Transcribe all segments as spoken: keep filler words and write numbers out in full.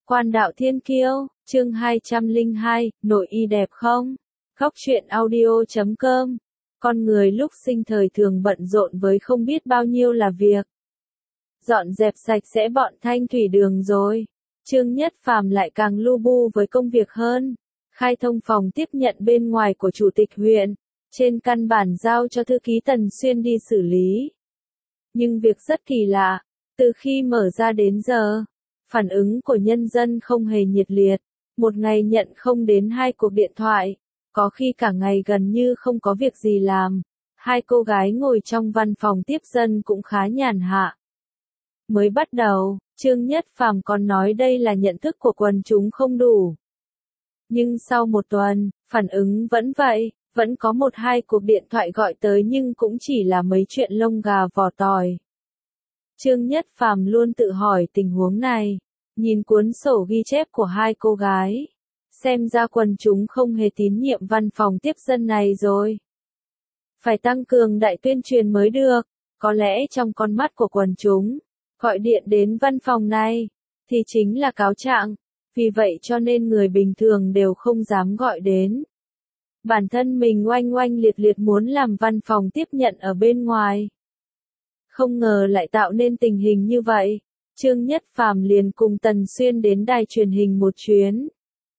Quan đạo thiên kiêu, chương hai trăm lẻ hai, nội y đẹp không? Góc truyện audio chấm com. Con người lúc sinh thời thường bận rộn với không biết bao nhiêu là việc. Dọn dẹp sạch sẽ bọn thanh thủy đường rồi. Trương Nhất Phàm lại càng lu bu với công việc hơn. Khai thông phòng tiếp nhận bên ngoài của chủ tịch huyện. Trên căn bản giao cho thư ký Tần Xuyên đi xử lý. Nhưng việc rất kỳ lạ. Từ khi mở ra đến giờ, phản ứng của nhân dân không hề nhiệt liệt. Một ngày nhận không đến hai cuộc điện thoại. Có khi cả ngày gần như không có việc gì làm. Hai cô gái ngồi trong văn phòng tiếp dân cũng khá nhàn hạ. Mới bắt đầu, Trương Nhất Phàm còn nói đây là nhận thức của quần chúng không đủ. Nhưng sau một tuần, phản ứng vẫn vậy, vẫn có một hai cuộc điện thoại gọi tới nhưng cũng chỉ là mấy chuyện lông gà vỏ tỏi. Trương Nhất Phàm luôn tự hỏi tình huống này, nhìn cuốn sổ ghi chép của hai cô gái. Xem ra quần chúng không hề tín nhiệm văn phòng tiếp dân này rồi. Phải tăng cường đại tuyên truyền mới được, có lẽ trong con mắt của quần chúng, gọi điện đến văn phòng này, thì chính là cáo trạng, vì vậy cho nên người bình thường đều không dám gọi đến. Bản thân mình oanh oanh liệt liệt muốn làm văn phòng tiếp nhận ở bên ngoài. Không ngờ lại tạo nên tình hình như vậy, Trương Nhất Phàm liền cùng Tần Xuyên đến đài truyền hình một chuyến.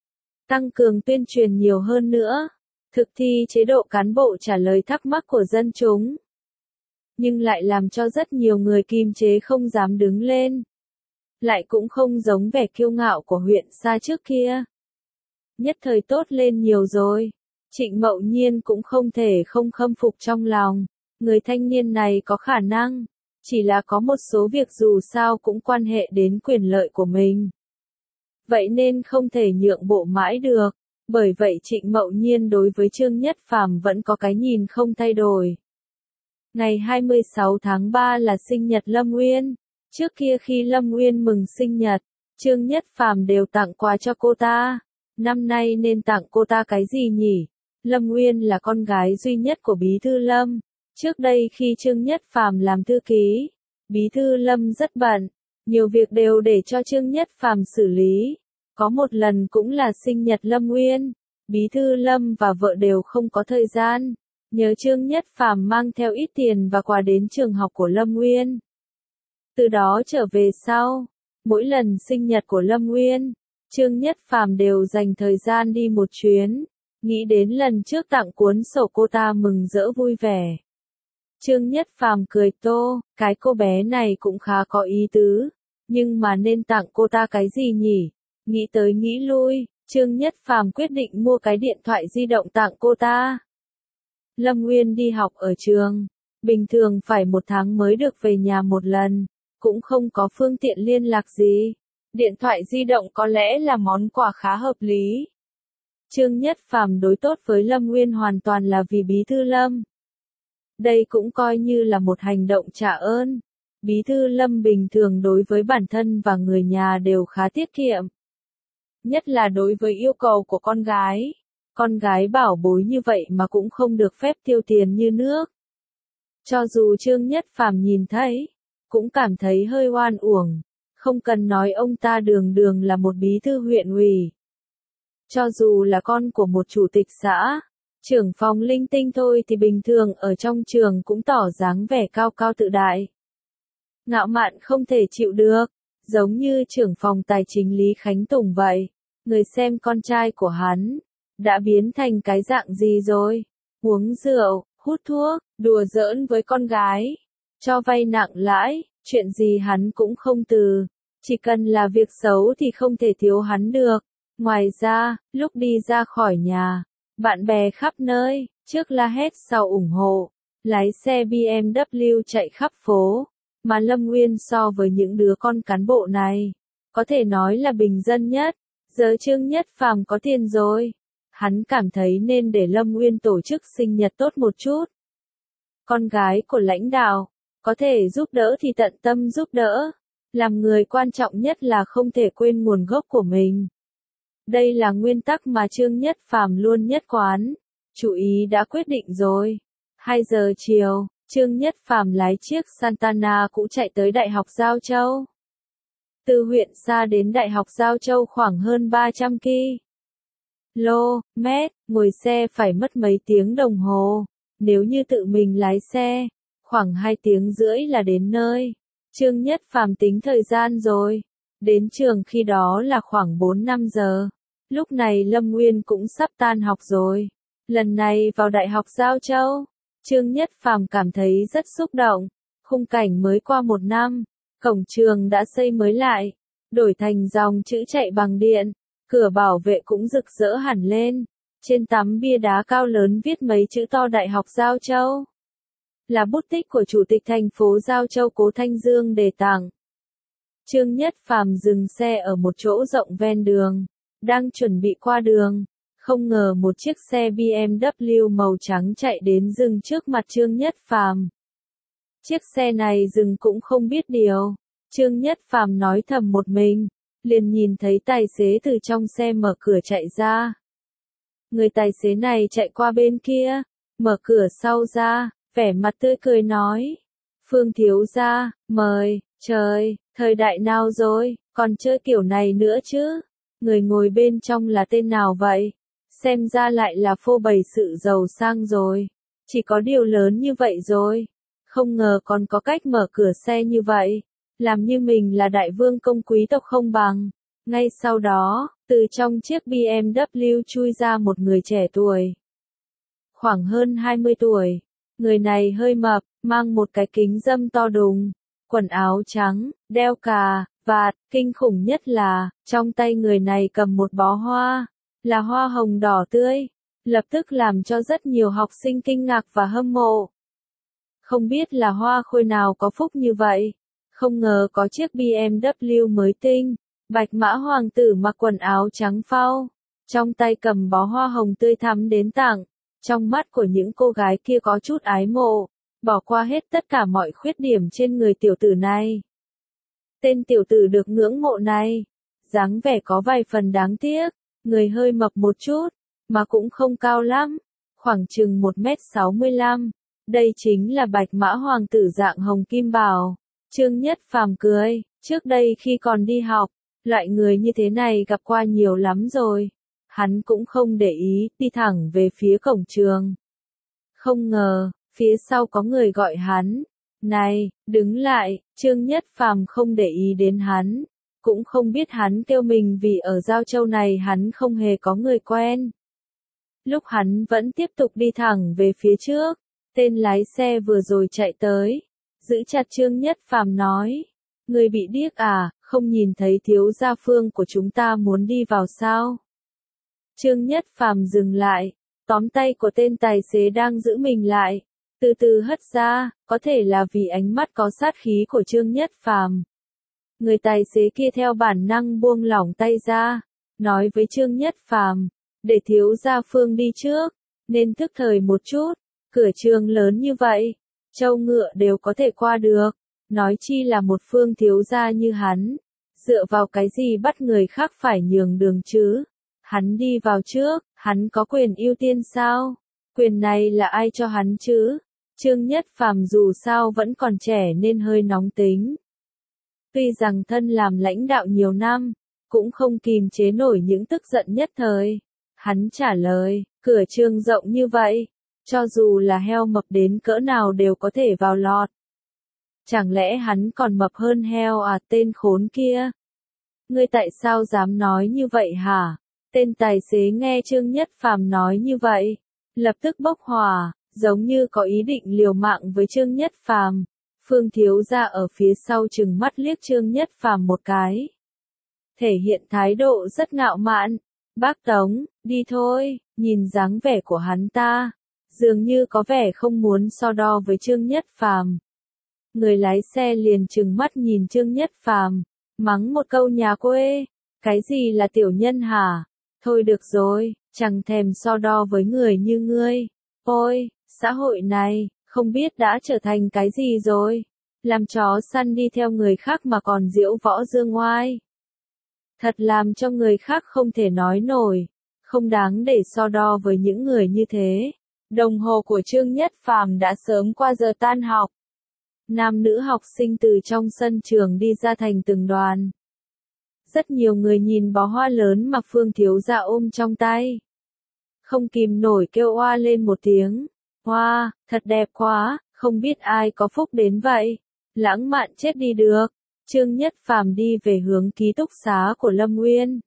Tăng cường tuyên truyền nhiều hơn nữa, thực thi chế độ cán bộ trả lời thắc mắc của dân chúng. Nhưng lại làm cho rất nhiều người kiềm chế không dám đứng lên. Lại cũng không giống vẻ kiêu ngạo của huyện xa trước kia. Nhất thời tốt lên nhiều rồi. Trịnh Mậu Nhiên cũng không thể không khâm phục trong lòng. Người thanh niên này có khả năng. Chỉ là có một số việc dù sao cũng quan hệ đến quyền lợi của mình. Vậy nên không thể nhượng bộ mãi được. Bởi vậy Trịnh Mậu Nhiên đối với Trương Nhất Phàm vẫn có cái nhìn không thay đổi. Ngày hai mươi sáu tháng ba là sinh nhật Lâm Uyên. Trước kia khi Lâm Uyên mừng sinh nhật, Trương Nhất Phàm đều tặng quà cho cô ta. Năm nay nên tặng cô ta cái gì nhỉ? Lâm Uyên là con gái duy nhất của Bí thư Lâm. Trước đây khi Trương Nhất Phàm làm thư ký, Bí thư Lâm rất bận, nhiều việc đều để cho Trương Nhất Phàm xử lý. Có một lần cũng là sinh nhật Lâm Uyên, Bí thư Lâm và vợ đều không có thời gian. Nhớ Trương Nhất Phàm mang theo ít tiền và quà đến trường học của Lâm Uyên. Từ đó trở về sau, mỗi lần sinh nhật của Lâm Uyên, Trương Nhất Phàm đều dành thời gian đi một chuyến, nghĩ đến lần trước tặng cuốn sổ cô ta mừng rỡ vui vẻ. Trương Nhất Phàm cười tô, cái cô bé này cũng khá có ý tứ, nhưng mà nên tặng cô ta cái gì nhỉ? Nghĩ tới nghĩ lui, Trương Nhất Phàm quyết định mua cái điện thoại di động tặng cô ta. Lâm Uyên đi học ở trường, bình thường phải một tháng mới được về nhà một lần, cũng không có phương tiện liên lạc gì. Điện thoại di động có lẽ là món quà khá hợp lý. Trương Nhất Phàm đối tốt với Lâm Uyên hoàn toàn là vì Bí thư Lâm. Đây cũng coi như là một hành động trả ơn. Bí thư Lâm bình thường đối với bản thân và người nhà đều khá tiết kiệm. Nhất là đối với yêu cầu của con gái. Con gái bảo bối như vậy mà cũng không được phép tiêu tiền như nước. Cho dù Trương Nhất Phàm nhìn thấy, cũng cảm thấy hơi oan uổng. Không cần nói ông ta đường đường là một bí thư huyện ủy. Cho dù là con của một chủ tịch xã, trưởng phòng linh tinh thôi thì bình thường ở trong trường cũng tỏ dáng vẻ cao cao tự đại. Ngạo mạn không thể chịu được, giống như trưởng phòng tài chính Lý Khánh Tùng vậy. Người xem con trai của hắn đã biến thành cái dạng gì rồi? Uống rượu, hút thuốc, đùa giỡn với con gái, cho vay nặng lãi, chuyện gì hắn cũng không từ. Chỉ cần là việc xấu thì không thể thiếu hắn được. Ngoài ra, lúc đi ra khỏi nhà, bạn bè khắp nơi, trước la hét sau ủng hộ, lái xe bê em vê chạy khắp phố. Mà Lâm Uyên so với những đứa con cán bộ này, có thể nói là bình dân nhất. Giờ Trương Nhất Phàm có tiền rồi. Hắn cảm thấy nên để Lâm Uyên tổ chức sinh nhật tốt một chút. Con gái của lãnh đạo, có thể giúp đỡ thì tận tâm giúp đỡ. Làm người quan trọng nhất là không thể quên nguồn gốc của mình. Đây là nguyên tắc mà Trương Nhất Phàm luôn nhất quán. Chủ ý đã quyết định rồi. hai giờ chiều, Trương Nhất Phàm lái chiếc Santana cũ chạy tới Đại học Giao Châu. Từ huyện xa đến Đại học Giao Châu khoảng hơn ba trăm ki lô mét, ngồi xe phải mất mấy tiếng đồng hồ. Nếu như tự mình lái xe, khoảng hai tiếng rưỡi là đến nơi. Trương Nhất Phàm tính thời gian rồi. Đến trường khi đó là khoảng bốn năm giờ. Lúc này Lâm Nguyên cũng sắp tan học rồi. Lần này vào Đại học Giao Châu, Trương Nhất Phàm cảm thấy rất xúc động. Khung cảnh mới qua một năm, cổng trường đã xây mới lại, đổi thành dòng chữ chạy bằng điện, cửa bảo vệ cũng rực rỡ hẳn lên. Trên tấm bia đá cao lớn viết mấy chữ to Đại học Giao Châu. Là bút tích của Chủ tịch thành phố Giao Châu Cố Thanh Dương đề tặng. Trương Nhất Phàm dừng xe ở một chỗ rộng ven đường, đang chuẩn bị qua đường. Không ngờ một chiếc xe bê em vê màu trắng chạy đến dừng trước mặt Trương Nhất Phàm. Chiếc xe này dừng cũng không biết điều. Trương Nhất Phàm nói thầm một mình, liền nhìn thấy tài xế từ trong xe mở cửa chạy ra. Người tài xế này chạy qua bên kia, mở cửa sau ra, vẻ mặt tươi cười nói: Phương thiếu gia, mời. Trời, thời đại nào rồi, còn chơi kiểu này nữa chứ? Người ngồi bên trong là tên nào vậy? Xem ra lại là phô bày sự giàu sang rồi. Chỉ có điều lớn như vậy rồi. Không ngờ còn có cách mở cửa xe như vậy. Làm như mình là đại vương công quý tộc không bằng. Ngay sau đó, từ trong chiếc bê em vê chui ra một người trẻ tuổi. Khoảng hơn hai mươi tuổi. Người này hơi mập, mang một cái kính râm to đùng, quần áo trắng, đeo cà vạt, kinh khủng nhất là, trong tay người này cầm một bó hoa, là hoa hồng đỏ tươi, lập tức làm cho rất nhiều học sinh kinh ngạc và hâm mộ. Không biết là hoa khôi nào có phúc như vậy, không ngờ có chiếc bê em vê mới tinh, bạch mã hoàng tử mặc quần áo trắng phau, trong tay cầm bó hoa hồng tươi thắm đến tặng. Trong mắt của những cô gái kia có chút ái mộ, bỏ qua hết tất cả mọi khuyết điểm trên người tiểu tử này. Tên tiểu tử được ngưỡng mộ này, dáng vẻ có vài phần đáng tiếc, người hơi mập một chút, mà cũng không cao lắm, khoảng chừng một mét sáu mươi lăm. Đây chính là bạch mã hoàng tử dạng hồng kim bảo. Trương Nhất Phàm cười, trước đây khi còn đi học, loại người như thế này gặp qua nhiều lắm rồi. Hắn cũng không để ý, đi thẳng về phía cổng trường. Không ngờ, phía sau có người gọi hắn. Này, đứng lại. Trương Nhất Phàm không để ý đến hắn. Cũng không biết hắn kêu mình vì ở Giao Châu này hắn không hề có người quen. Lúc hắn vẫn tiếp tục đi thẳng về phía trước, tên lái xe vừa rồi chạy tới, giữ chặt Trương Nhất Phàm nói: Người bị điếc à, không nhìn thấy thiếu gia Phương của chúng ta muốn đi vào sao? Trương Nhất Phàm dừng lại, tóm tay của tên tài xế đang giữ mình lại, từ từ hất ra, có thể là vì ánh mắt có sát khí của Trương Nhất Phàm. Người tài xế kia theo bản năng buông lỏng tay ra, nói với Trương Nhất Phàm: Để thiếu gia Phương đi trước, nên thức thời một chút, cửa trường lớn như vậy, trâu ngựa đều có thể qua được, nói chi là một Phương thiếu gia như hắn, dựa vào cái gì bắt người khác phải nhường đường chứ? Hắn đi vào trước, hắn có quyền ưu tiên sao? Quyền này là ai cho hắn chứ? Trương Nhất Phàm dù sao vẫn còn trẻ nên hơi nóng tính. Tuy rằng thân làm lãnh đạo nhiều năm, cũng không kìm chế nổi những tức giận nhất thời. Hắn trả lời, cửa trường rộng như vậy, cho dù là heo mập đến cỡ nào đều có thể vào lọt. Chẳng lẽ hắn còn mập hơn heo à, tên khốn kia? Ngươi tại sao dám nói như vậy hả? Tên tài xế nghe Trương Nhất Phàm nói như vậy, lập tức bốc hỏa, giống như có ý định liều mạng với Trương Nhất Phàm. Phương thiếu gia ở phía sau trừng mắt liếc Trương Nhất Phàm một cái, thể hiện thái độ rất ngạo mạn. Bác Tống, đi thôi. Nhìn dáng vẻ của hắn ta, dường như có vẻ không muốn so đo với Trương Nhất Phàm. Người lái xe liền trừng mắt nhìn Trương Nhất Phàm, mắng một câu nhà quê, cái gì là tiểu nhân hả? Thôi được rồi, chẳng thèm so đo với người như ngươi. Ôi, xã hội này, không biết đã trở thành cái gì rồi? Làm chó săn đi theo người khác mà còn diễu võ dương oai. Thật làm cho người khác không thể nói nổi, không đáng để so đo với những người như thế. Đồng hồ của Trương Nhất Phàm đã sớm qua giờ tan học. Nam nữ học sinh từ trong sân trường đi ra thành từng đoàn. Rất nhiều người nhìn bó hoa lớn mà Phương thiếu gia ôm trong tay. Không kìm nổi kêu oa lên một tiếng. Hoa, thật đẹp quá, không biết ai có phúc đến vậy. Lãng mạn chết đi được. Trương Nhất Phàm đi về hướng ký túc xá của Lâm Nguyên.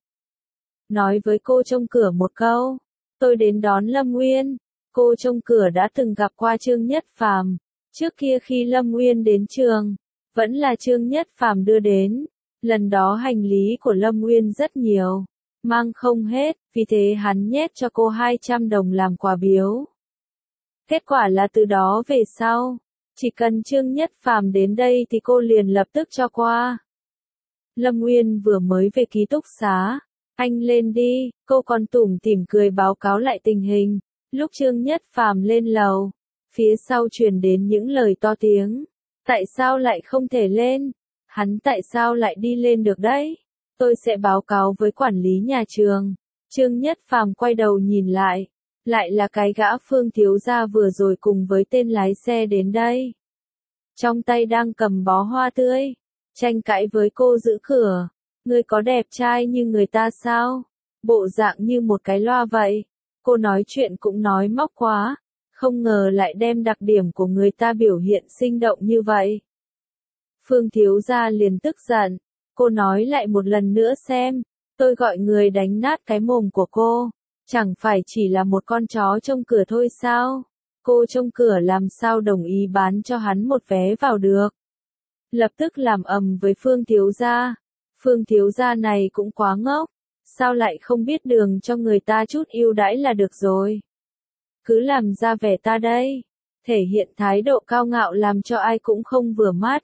Nói với cô trông cửa một câu. Tôi đến đón Lâm Nguyên. Cô trông cửa đã từng gặp qua Trương Nhất Phàm. Trước kia khi Lâm Nguyên đến trường, vẫn là Trương Nhất Phàm đưa đến. Lần đó hành lý của Lâm Nguyên rất nhiều, mang không hết, vì thế hắn nhét cho cô hai trăm đồng làm quà biếu. Kết quả là từ đó về sau, chỉ cần Trương Nhất Phàm đến đây thì cô liền lập tức cho qua. Lâm Nguyên vừa mới về ký túc xá, anh lên đi, cô còn tủm tỉm cười báo cáo lại tình hình. Lúc Trương Nhất Phàm lên lầu, phía sau truyền đến những lời to tiếng. Tại sao lại không thể lên? Hắn tại sao lại đi lên được đấy? Tôi sẽ báo cáo với quản lý nhà trường. Trương Nhất Phàm quay đầu nhìn lại. Lại là cái gã Phương thiếu gia vừa rồi cùng với tên lái xe đến đây. Trong tay đang cầm bó hoa tươi. Tranh cãi với cô giữ cửa. Ngươi có đẹp trai như người ta sao? Bộ dạng như một cái loa vậy. Cô nói chuyện cũng nói móc quá. Không ngờ lại đem đặc điểm của người ta biểu hiện sinh động như vậy. Phương thiếu gia liền tức giận. Cô nói lại một lần nữa xem. Tôi gọi người đánh nát cái mồm của cô. Chẳng phải chỉ là một con chó trông cửa thôi sao? Cô trông cửa làm sao đồng ý bán cho hắn một vé vào được? Lập tức làm ầm với Phương thiếu gia. Phương thiếu gia này cũng quá ngốc. Sao lại không biết đường cho người ta chút ưu đãi là được rồi? Cứ làm ra vẻ ta đây. Thể hiện thái độ cao ngạo làm cho ai cũng không vừa mắt.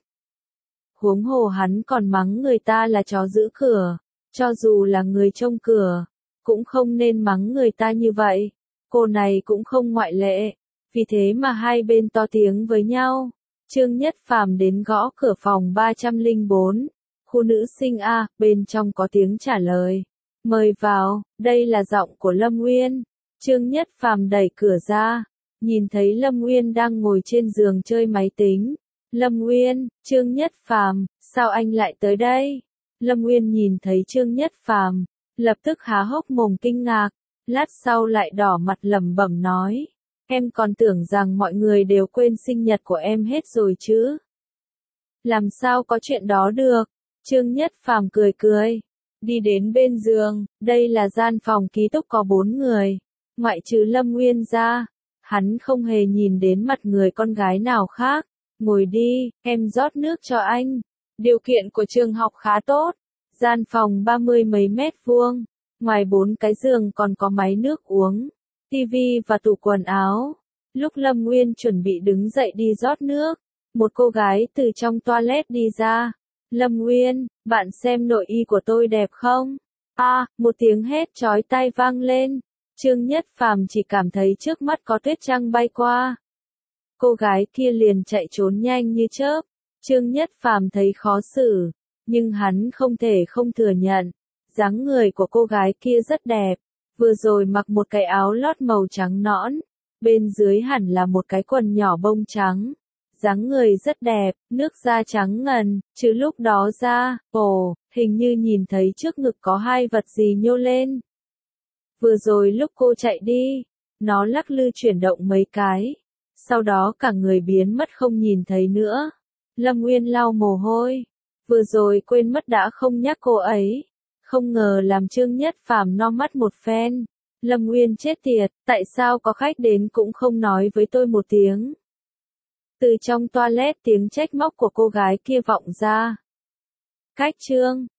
Huống hồ hắn còn mắng người ta là chó giữ cửa. Cho dù là người trông cửa, cũng không nên mắng người ta như vậy. Cô này cũng không ngoại lệ. Vì thế mà hai bên to tiếng với nhau. Trương Nhất Phàm đến gõ cửa phòng ba không bốn. Khu nữ sinh A, bên trong có tiếng trả lời. Mời vào, đây là giọng của Lâm Nguyên. Trương Nhất Phàm đẩy cửa ra. Nhìn thấy Lâm Nguyên đang ngồi trên giường chơi máy tính. Lâm Nguyên, Trương Nhất Phàm, sao anh lại tới đây? Lâm Nguyên nhìn thấy Trương Nhất Phàm, lập tức há hốc mồm kinh ngạc, lát sau lại đỏ mặt lẩm bẩm nói, em còn tưởng rằng mọi người đều quên sinh nhật của em hết rồi chứ. Làm sao có chuyện đó được? Trương Nhất Phàm cười cười, đi đến bên giường, đây là gian phòng ký túc có bốn người, ngoại trừ Lâm Nguyên ra, hắn không hề nhìn đến mặt người con gái nào khác. Ngồi đi, em rót nước cho anh. Điều kiện của trường học khá tốt. Gian phòng ba mươi mấy mét vuông. Ngoài bốn cái giường còn có máy nước uống, tivi và tủ quần áo. Lúc Lâm Nguyên chuẩn bị đứng dậy đi rót nước, một cô gái từ trong toilet đi ra. Lâm Nguyên, bạn xem nội y của tôi đẹp không? A, à, một tiếng hét chói tai vang lên. Trương Nhất Phàm chỉ cảm thấy trước mắt có tuyết trăng bay qua. Cô gái kia liền chạy trốn nhanh như chớp. Trương Nhất Phàm thấy khó xử, nhưng hắn không thể không thừa nhận, dáng người của cô gái kia rất đẹp, vừa rồi mặc một cái áo lót màu trắng nõn, bên dưới hẳn là một cái quần nhỏ bông trắng. Dáng người rất đẹp, nước da trắng ngần, chứ lúc đó da, ồ, hình như nhìn thấy trước ngực có hai vật gì nhô lên. Vừa rồi lúc cô chạy đi, nó lắc lư chuyển động mấy cái. Sau đó cả người biến mất không nhìn thấy nữa. Lâm Nguyên lau mồ hôi. Vừa rồi quên mất đã không nhắc cô ấy. Không ngờ làm Trương Nhất Phàm no mắt một phen. Lâm Nguyên chết tiệt, tại sao có khách đến cũng không nói với tôi một tiếng. Từ trong toilet tiếng trách móc của cô gái kia vọng ra. Cách Trương,